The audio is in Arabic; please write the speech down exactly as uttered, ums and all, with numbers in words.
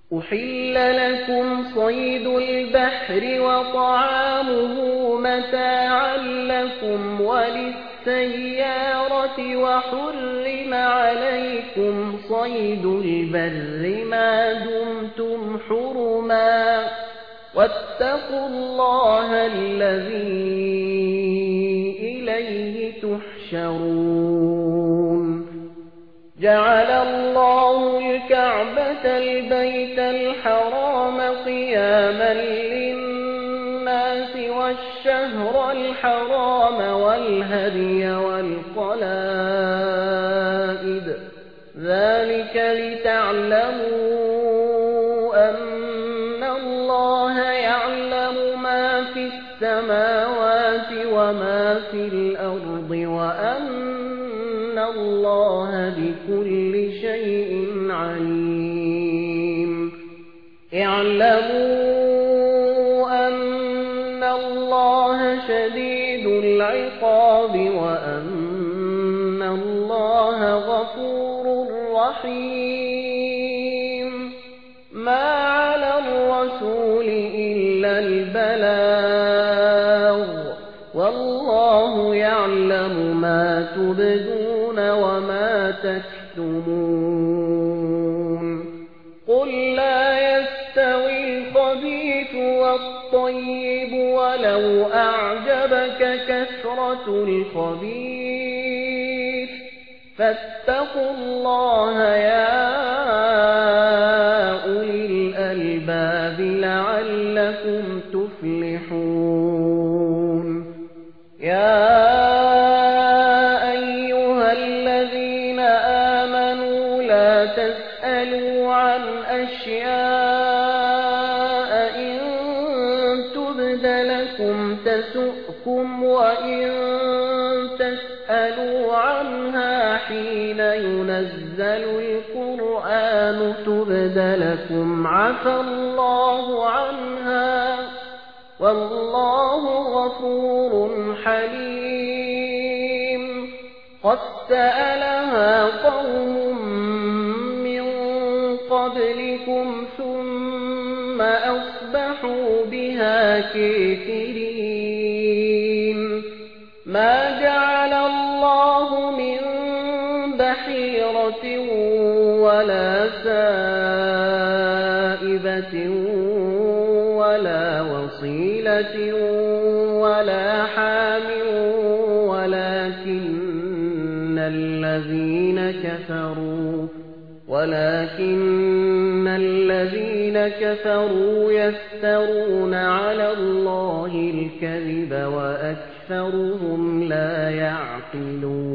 أحل لكم صيد البحر وطعامه متاعا لكم وللسيارة وحرم عليكم صيد البر ما دمتم حرما واتقوا الله الذي إليه تحشرون جعل الله الكعبة البيت الحرام قياما للناس والشهر الحرام والهدي والقلائد ذلك لتعلموا أن الله يعلم ما في السماوات وما في الأرض وأن الله بكل شيء عليم اعلموا أن الله شديد العقاب وأن الله غفور رحيم ما على الرسول إلا البلاغ والله يعلم ما تبدون وما تكتمون قل لا يستوي الخبيث والطيب ولو أعجبك كثرة الخبيث فاتقوا الله يا أولي الألباب لعلكم تفلحون يا تسألوا عن أشياء إن تبد لكم تسؤكم وإن تسألوا عنها حين ينزل القرآن تبد لكم عفى الله عنها والله غفور حليم قد سألها قوم قبلكم ثم أصبحوا بها كافرين ما جعل الله من بحيرة ولا سائبة ولا وصيلة ولا حام ولكن الذين كفروا ولكن الذين كفروا يفترون على الله الكذب وأكثرهم لا يعقلون